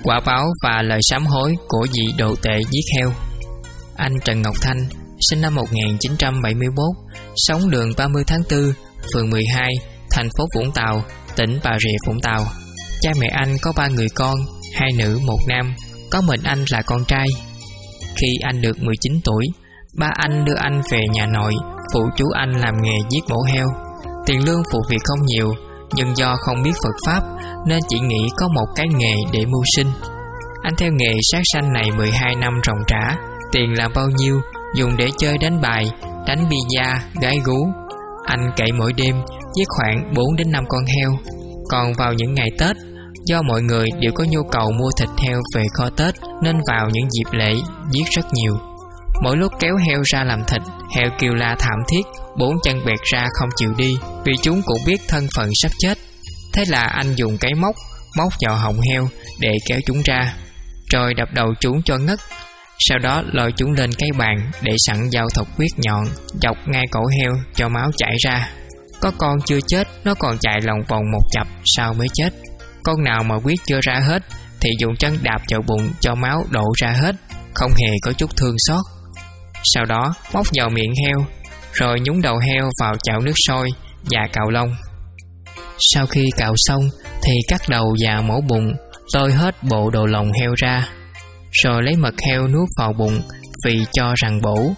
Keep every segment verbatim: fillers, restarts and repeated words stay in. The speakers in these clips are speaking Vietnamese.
quả báo và lời sám hối của vị đồ tể giết heo. Anh Trần Ngọc Thanh, sinh năm một nghìn chín trăm bảy mươi mốt, sống đường ba mươi tháng tư, phường mười hai, thành phố Vũng Tàu, tỉnh Bà Rịa Vũng Tàu. Cha mẹ anh có ba người con, hai nữ một nam, có mình anh là con trai. Khi anh được mười chín tuổi, ba anh đưa anh về nhà nội, phụ chú anh làm nghề giết mổ heo. Tiền lương phụ việc không nhiều, nhưng do không biết Phật Pháp nên chỉ nghĩ có một cái nghề để mưu sinh. Anh theo nghề sát sanh này mười hai năm ròng rã. Tiền làm bao nhiêu dùng để chơi đánh bài, đánh bida, gái gú. Anh cậy mỗi đêm giết khoảng bốn đến năm con heo. Còn vào những ngày Tết, do mọi người đều có nhu cầu mua thịt heo về kho Tết, nên vào những dịp lễ giết rất nhiều. Mỗi lúc kéo heo ra làm thịt, heo kêu la thảm thiết, bốn chân bẹt ra không chịu đi, vì chúng cũng biết thân phận sắp chết. Thế là anh dùng cái móc móc vào họng heo để kéo chúng ra, rồi đập đầu chúng cho ngất. Sau đó lôi chúng lên cái bàn để sẵn dao thọc huyết nhọn, dọc ngay cổ heo cho máu chảy ra. Có con chưa chết, nó còn chạy lòng vòng một chập sau mới chết. Con nào mà huyết chưa ra hết thì dùng chân đạp vào bụng cho máu đổ ra hết, không hề có chút thương xót. Sau đó móc vào miệng heo, rồi nhúng đầu heo vào chảo nước sôi và cạo lông. Sau khi cạo xong thì cắt đầu và mổ bụng, lôi hết bộ đồ lòng heo ra, rồi lấy mật heo nuốt vào bụng vì cho rằng bổ.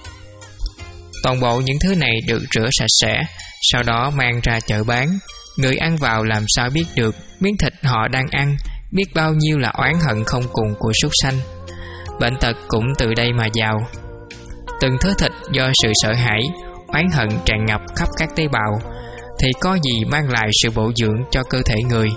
Toàn bộ những thứ này được rửa sạch sẽ, sau đó mang ra chợ bán. Người ăn vào làm sao biết được miếng thịt họ đang ăn, biết bao nhiêu là oán hận không cùng của súc sanh. Bệnh tật cũng từ đây mà vào. Từng thớ thịt do sự sợ hãi, oán hận tràn ngập khắp các tế bào, thì có gì mang lại sự bổ dưỡng cho cơ thể người.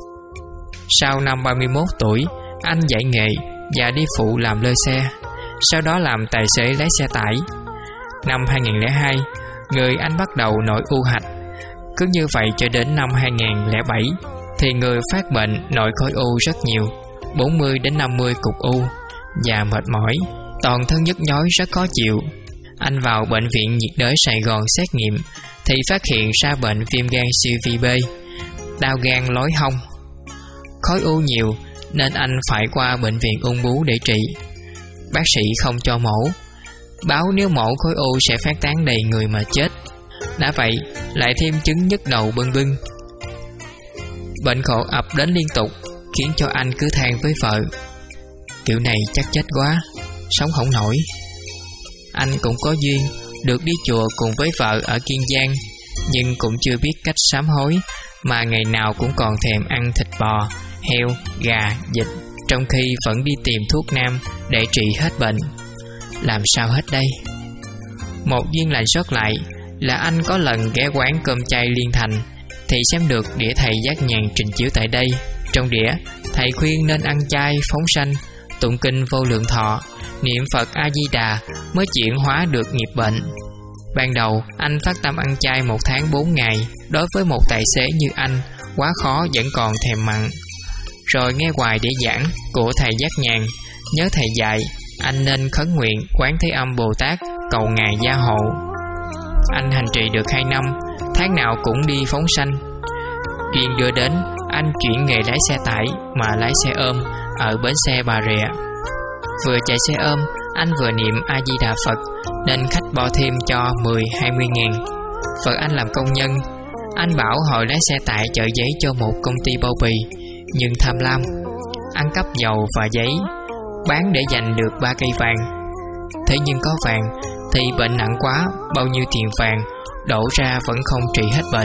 Sau năm ba mươi mốt tuổi, anh dạy nghề và đi phụ làm lơ xe, sau đó làm tài xế lái xe tải. Năm hai nghìn lẻ hai, người anh bắt đầu nổi u hạch. Cứ như vậy cho đến năm hai nghìn lẻ bảy thì người phát bệnh nổi khối u rất nhiều, bốn mươi đến năm mươi cục u, và mệt mỏi, toàn thân nhức nhói rất khó chịu. Anh vào bệnh viện nhiệt đới Sài Gòn xét nghiệm thì phát hiện ra bệnh viêm gan siêu vi B, đau gan lối hông. Khối u nhiều nên anh phải qua bệnh viện ung bướu để trị. Bác sĩ không cho mổ, báo nếu mổ khối u sẽ phát tán đầy người mà chết. Đã vậy lại thêm chứng nhức đầu bưng bưng. Bệnh khổ ập đến liên tục, khiến cho anh cứ than với vợ: kiểu này chắc chết quá, sống không nổi. Anh cũng có duyên được đi chùa cùng với vợ ở Kiên Giang, nhưng cũng chưa biết cách sám hối, mà ngày nào cũng còn thèm ăn thịt bò, heo, gà, vịt, trong khi vẫn đi tìm thuốc nam để trị hết bệnh. Làm sao hết đây? Một duyên lành sót lại là anh có lần ghé quán cơm chay Liên Thành thì xem được đĩa thầy Giác Nhàn trình chiếu tại đây. Trong đĩa, thầy khuyên nên ăn chay phóng sanh, tụng kinh Vô Lượng Thọ, niệm Phật A Di Đà mới chuyển hóa được nghiệp bệnh. Ban đầu anh phát tâm ăn chay một tháng bốn ngày, đối với một tài xế như anh quá khó, vẫn còn thèm mặn. Rồi nghe hoài đĩa giảng của thầy Giác Nhàn, nhớ thầy dạy anh nên khấn nguyện Quán Thế Âm Bồ Tát cầu ngài gia hộ. Anh hành trì được hai năm, tháng nào cũng đi phóng sanh. Duyên đưa đến, anh chuyển nghề lái xe tải mà lái xe ôm ở bến xe Bà Rịa. Vừa chạy xe ôm, anh vừa niệm A Di Đà Phật nên khách bo thêm cho mười hai mươi ngàn. Vợ anh làm công nhân. Anh bảo hội lái xe tải chở giấy cho một công ty bao bì, nhưng tham lam, ăn cắp dầu và giấy, bán để giành được ba cây vàng. Thế nhưng có vàng thì bệnh nặng quá, bao nhiêu tiền vàng đổ ra vẫn không trị hết bệnh.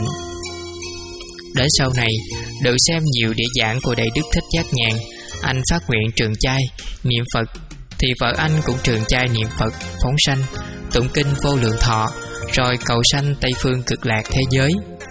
Đến sau này, được xem nhiều đĩa giảng của Đại Đức Thích Giác Nhàn, anh phát nguyện trường chay, niệm Phật, thì vợ anh cũng trường chay niệm Phật, phóng sanh, tụng kinh Vô Lượng Thọ, rồi cầu sanh Tây Phương Cực Lạc thế giới.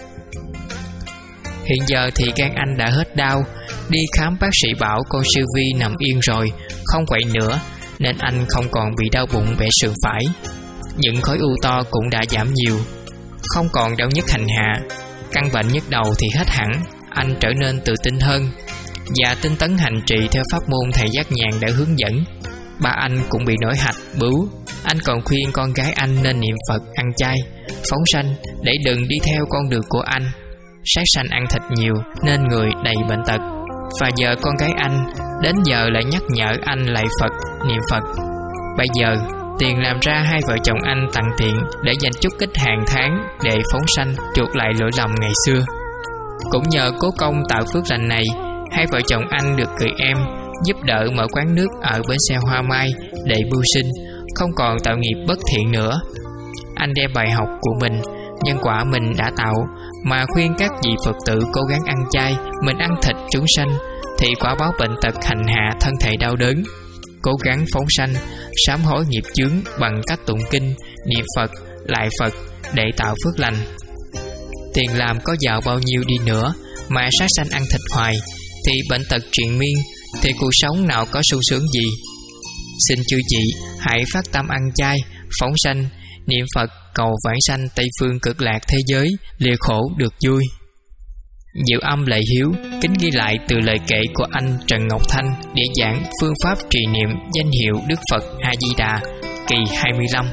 Hiện giờ thì gan anh đã hết đau, đi khám bác sĩ bảo con siêu vi nằm yên rồi, không quậy nữa, nên anh không còn bị đau bụng vẻ sườn phải. Những khối u to cũng đã giảm nhiều, không còn đau nhức hành hạ. Căn bệnh nhức đầu thì hết hẳn. Anh trở nên tự tin hơn và tinh tấn hành trì theo pháp môn thầy Giác Nhàn đã hướng dẫn. Ba anh cũng bị nổi hạch, bướu. Anh còn khuyên con gái anh nên niệm Phật, ăn chay, phóng sanh để đừng đi theo con đường của anh. Sát sanh ăn thịt nhiều nên người đầy bệnh tật. Và giờ con gái anh đến giờ lại nhắc nhở anh lạy Phật, niệm Phật. Bây giờ Tiền làm ra hai vợ chồng anh tặng tiền để dành chút ít hàng tháng để phóng sanh chuộc lại lỗi lầm ngày xưa. Cũng nhờ cố công tạo phước lành này, hai vợ chồng anh được người em giúp đỡ mở quán nước ở bến xe Hoa Mai để mưu sinh, không còn tạo nghiệp bất thiện nữa. Anh đem bài học của mình, nhân quả mình đã tạo mà khuyên các vị Phật tử cố gắng ăn chay, mình ăn thịt chúng sanh thì quả báo bệnh tật hành hạ thân thể đau đớn. Cố gắng phóng sanh, sám hối nghiệp chướng bằng cách tụng kinh, niệm Phật, lại Phật để tạo phước lành. Tiền làm có giàu bao nhiêu đi nữa mà sát sanh ăn thịt hoài thì bệnh tật triền miên, thì cuộc sống nào có sung sướng gì. Xin chư chị hãy phát tâm ăn chay, phóng sanh, niệm Phật cầu vãng sanh Tây phương cực lạc thế giới, lìa khổ được vui. Diệu Âm Lệ Hiếu kính ghi lại từ lời kể của anh Trần Ngọc Thanh để giảng phương pháp trì niệm danh hiệu Đức Phật A Di Đà kỳ hai mươi lăm.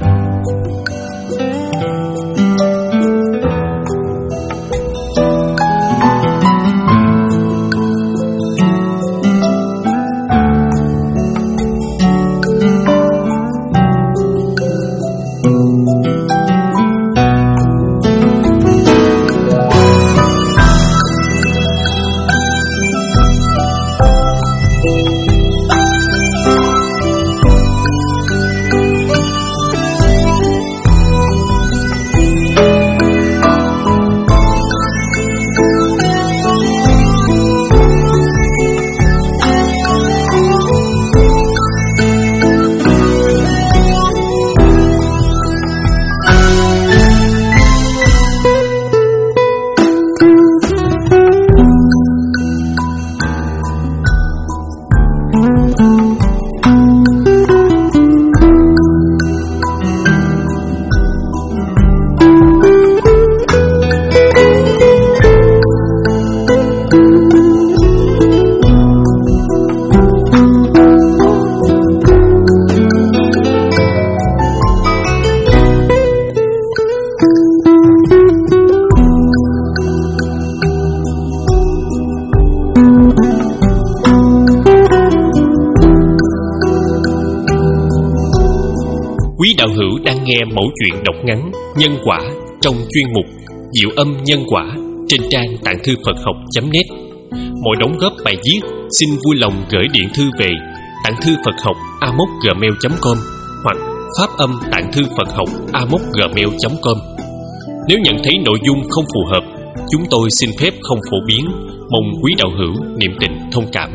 Quý đạo hữu đang nghe mẫu chuyện đọc ngắn Nhân Quả trong chuyên mục Diệu Âm Nhân Quả trên trang tạng thư Phật học chấm net. Mọi đóng góp bài viết xin vui lòng gửi điện thư về tạng thư Phật học a m o c gmail chấm com hoặc phát âm tạng thư Phật học a m o c gmail chấm com. Nếu nhận thấy nội dung không phù hợp, chúng tôi xin phép không phổ biến, mong quý đạo hữu niệm tình thông cảm.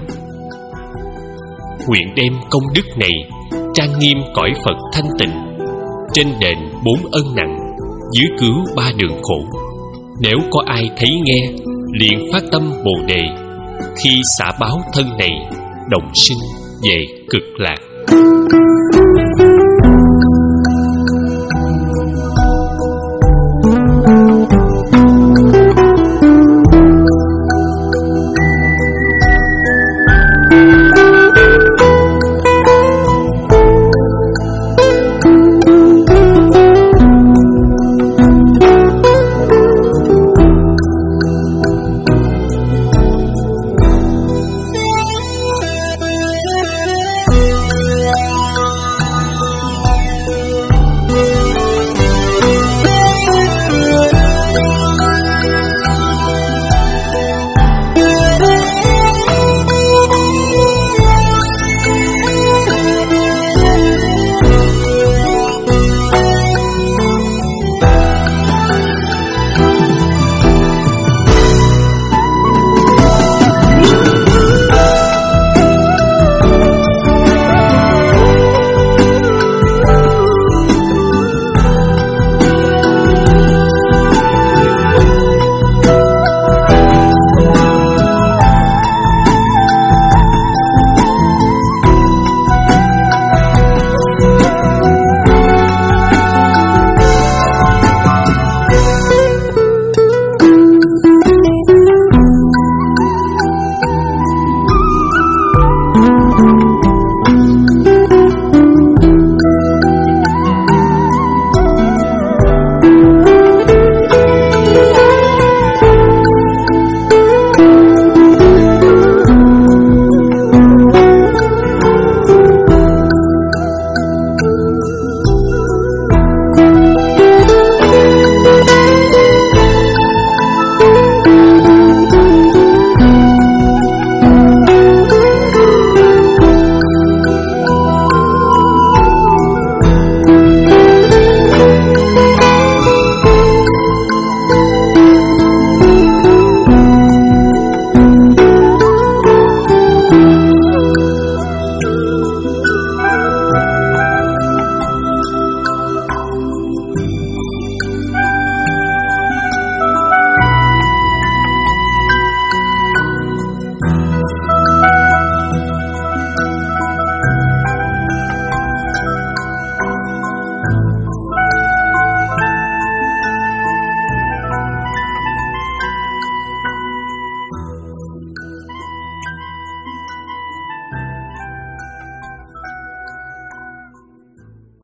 Nguyện đem công đức này trang nghiêm cõi Phật thanh tịnh, trên đền bốn ân nặng, dưới cứu ba đường khổ. Nếu có ai thấy nghe, liền phát tâm Bồ Đề, khi xả báo thân này, đồng sinh về cực lạc.